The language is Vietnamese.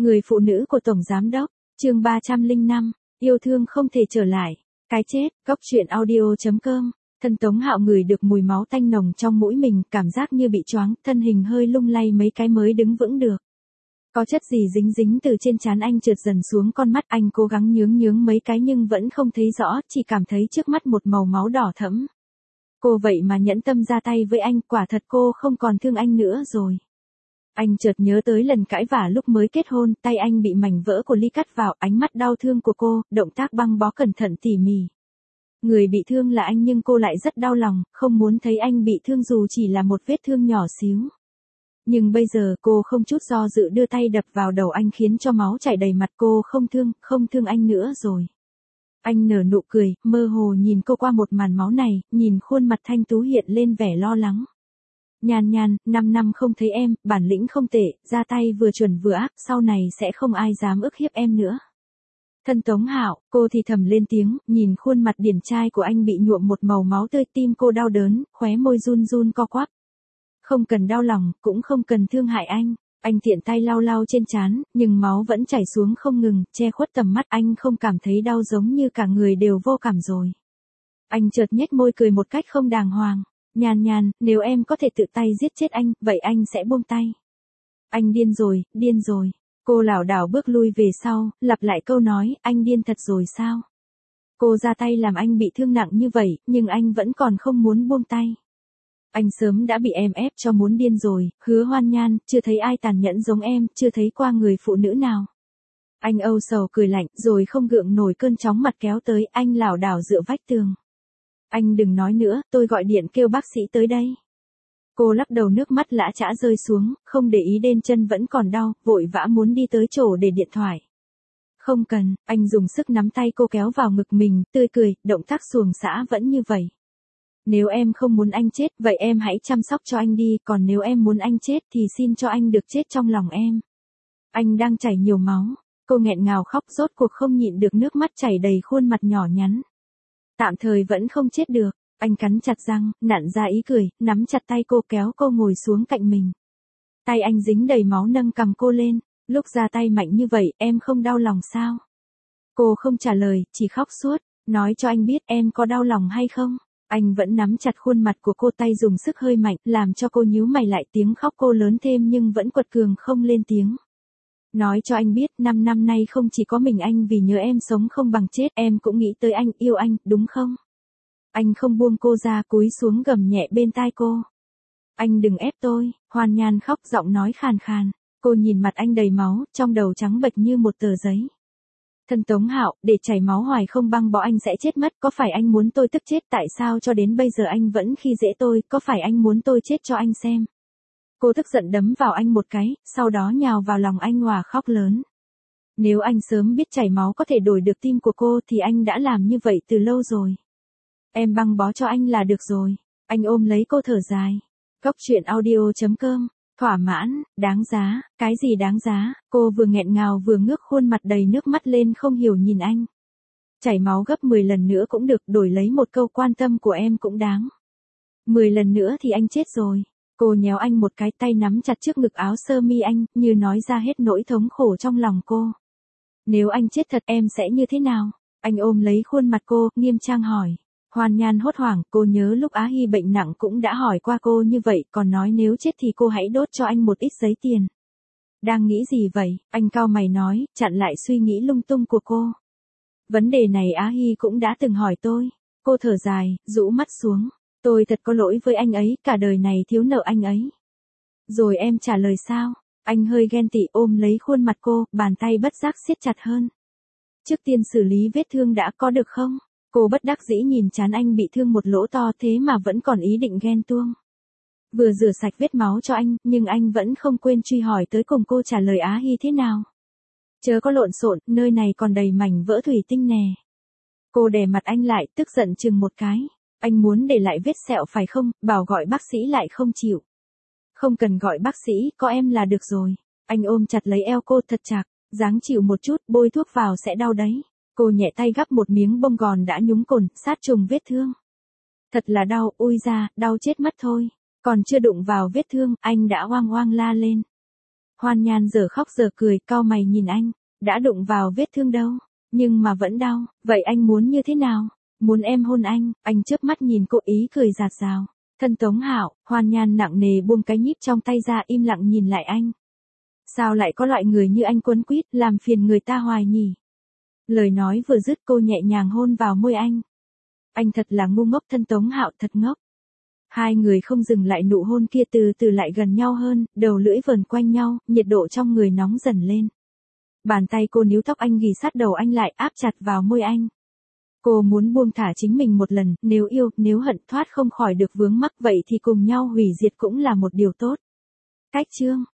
Người phụ nữ của Tổng Giám Đốc, chương 305, yêu thương không thể trở lại. Cái chết, góc truyện audio.com. Thân Tống Hạo ngửi được mùi máu tanh nồng trong mũi mình, cảm giác như bị choáng, thân hình hơi lung lay mấy cái mới đứng vững được. Có chất gì dính dính từ trên trán anh trượt dần xuống con mắt, anh cố gắng nhướng mấy cái nhưng vẫn không thấy rõ, chỉ cảm thấy trước mắt một màu máu đỏ thẫm. Cô vậy mà nhẫn tâm ra tay với anh, quả thật cô không còn thương anh nữa rồi. Anh chợt nhớ tới lần cãi vã lúc mới kết hôn, tay anh bị mảnh vỡ của ly cắt vào, ánh mắt đau thương của cô, động tác băng bó cẩn thận tỉ mỉ. Người bị thương là anh nhưng cô lại rất đau lòng, không muốn thấy anh bị thương dù chỉ là một vết thương nhỏ xíu. Nhưng bây giờ cô không chút do dự đưa tay đập vào đầu anh khiến cho máu chảy đầy mặt, cô không thương anh nữa rồi. Anh nở nụ cười, mơ hồ nhìn cô qua một màn máu này, nhìn khuôn mặt thanh tú hiện lên vẻ lo lắng. Nhàn, 5 năm không thấy em, bản lĩnh không tệ, ra tay vừa chuẩn vừa ác, sau này sẽ không ai dám ức hiếp em nữa. Thân Tống Hạo, cô thì thầm lên tiếng, nhìn khuôn mặt điển trai của anh bị nhuộm một màu máu tươi, tim cô đau đớn, khóe môi run co quắp. Không cần đau lòng, cũng không cần thương hại anh tiện tay lau trên trán, nhưng máu vẫn chảy xuống không ngừng, che khuất tầm mắt, anh không cảm thấy đau giống như cả người đều vô cảm rồi. Anh chợt nhếch môi cười một cách không đàng hoàng. Nhàn, nếu em có thể tự tay giết chết anh, vậy anh sẽ buông tay. Anh điên rồi. Cô lảo đảo bước lui về sau, lặp lại câu nói, anh điên thật rồi sao? Cô ra tay làm anh bị thương nặng như vậy, nhưng anh vẫn còn không muốn buông tay. Anh sớm đã bị em ép cho muốn điên rồi, Hứa Hoan Nhan, chưa thấy ai tàn nhẫn giống em, chưa thấy qua người phụ nữ nào. Anh âu sầu cười lạnh, rồi không gượng nổi cơn chóng mặt kéo tới, anh lảo đảo dựa vách tường. Anh đừng nói nữa, tôi gọi điện kêu bác sĩ tới đây. Cô lắc đầu, nước mắt lã chã rơi xuống, không để ý đến chân vẫn còn đau, vội vã muốn đi tới chỗ để điện thoại. Không cần, anh dùng sức nắm tay cô kéo vào ngực mình, tươi cười, động tác xuồng xã vẫn như vậy. Nếu em không muốn anh chết, vậy em hãy chăm sóc cho anh đi, còn nếu em muốn anh chết thì xin cho anh được chết trong lòng em. Anh đang chảy nhiều máu, cô nghẹn ngào khóc, rốt cuộc không nhịn được, nước mắt chảy đầy khuôn mặt nhỏ nhắn. Tạm thời vẫn không chết được, anh cắn chặt răng, nặn ra ý cười, nắm chặt tay cô kéo cô ngồi xuống cạnh mình. Tay anh dính đầy máu nâng cầm cô lên, lúc ra tay mạnh như vậy, em không đau lòng sao? Cô không trả lời, chỉ khóc suốt, nói cho anh biết em có đau lòng hay không? Anh vẫn nắm chặt khuôn mặt của cô, tay dùng sức hơi mạnh, làm cho cô nhíu mày lại, tiếng khóc cô lớn thêm nhưng vẫn quật cường không lên tiếng. Nói cho anh biết, 5 năm nay không chỉ có mình anh vì nhớ em sống không bằng chết, em cũng nghĩ tới anh, yêu anh, đúng không? Anh không buông cô ra, cúi xuống gầm nhẹ bên tai cô. Anh đừng ép tôi, Hoan Nhan khóc, giọng nói khàn khàn. Cô nhìn mặt anh đầy máu, trong đầu trắng bệch như một tờ giấy. Thân Tống Hạo, để chảy máu hoài không băng bó anh sẽ chết mất, có phải anh muốn tôi tức chết, tại sao cho đến bây giờ anh vẫn khi dễ tôi, có phải anh muốn tôi chết cho anh xem? Cô tức giận đấm vào anh một cái, sau đó nhào vào lòng anh òa khóc lớn. Nếu anh sớm biết chảy máu có thể đổi được tim của cô thì anh đã làm như vậy từ lâu rồi. Em băng bó cho anh là được rồi. Anh ôm lấy cô thở dài. Góc truyện audio.com. Thỏa mãn, đáng giá, cái gì đáng giá? Cô vừa nghẹn ngào vừa ngước khuôn mặt đầy nước mắt lên không hiểu nhìn anh. Chảy máu gấp 10 lần nữa cũng được, đổi lấy một câu quan tâm của em cũng đáng. 10 lần nữa thì anh chết rồi. Cô nhéo anh một cái, tay nắm chặt trước ngực áo sơ mi anh, như nói ra hết nỗi thống khổ trong lòng cô. Nếu anh chết thật em sẽ như thế nào? Anh ôm lấy khuôn mặt cô, nghiêm trang hỏi. Hoan Nhan hốt hoảng, cô nhớ lúc Á Hy bệnh nặng cũng đã hỏi qua cô như vậy, còn nói nếu chết thì cô hãy đốt cho anh một ít giấy tiền. Đang nghĩ gì vậy? Anh cau mày nói, chặn lại suy nghĩ lung tung của cô. Vấn đề này Á Hy cũng đã từng hỏi tôi. Cô thở dài, rũ mắt xuống. Tôi thật có lỗi với anh ấy, cả đời này thiếu nợ anh ấy. Rồi em trả lời sao? Anh hơi ghen tị ôm lấy khuôn mặt cô, bàn tay bất giác siết chặt hơn. Trước tiên xử lý vết thương đã, có được không? Cô bất đắc dĩ nhìn trán anh bị thương một lỗ to thế mà vẫn còn ý định ghen tuông. Vừa rửa sạch vết máu cho anh, nhưng anh vẫn không quên truy hỏi tới cùng cô trả lời Á Hy thế nào. Chớ có lộn xộn, nơi này còn đầy mảnh vỡ thủy tinh nè. Cô đè mặt anh lại, tức giận chừng một cái. Anh muốn để lại vết sẹo phải không, bảo gọi bác sĩ lại không chịu. Không cần gọi bác sĩ, có em là được rồi. Anh ôm chặt lấy eo cô thật chặt, dáng chịu một chút, bôi thuốc vào sẽ đau đấy. Cô nhẹ tay gắp một miếng bông gòn đã nhúng cồn, sát trùng vết thương. Thật là đau, ui ra, đau chết mất thôi. Còn chưa đụng vào vết thương, anh đã oang oang la lên. Hoan Nhan giờ khóc giờ cười, cau mày nhìn anh, đã đụng vào vết thương đâu, nhưng mà vẫn đau, vậy anh muốn như thế nào? Muốn em hôn anh chớp mắt nhìn cô ý cười rạt rào. Thân Tống Hạo, Hoan Nhan nặng nề buông cái nhíp trong tay ra im lặng nhìn lại anh. Sao lại có loại người như anh quấn quýt, làm phiền người ta hoài nhỉ? Lời nói vừa dứt cô nhẹ nhàng hôn vào môi anh. Anh thật là ngu ngốc, Thân Tống Hạo thật ngốc. Hai người không dừng lại, nụ hôn kia từ từ lại gần nhau hơn, đầu lưỡi vờn quanh nhau, nhiệt độ trong người nóng dần lên. Bàn tay cô níu tóc anh ghì sát đầu anh lại, áp chặt vào môi anh. Cô muốn buông thả chính mình một lần, nếu yêu, nếu hận, thoát không khỏi được vướng mắc vậy thì cùng nhau hủy diệt cũng là một điều tốt. Cách chương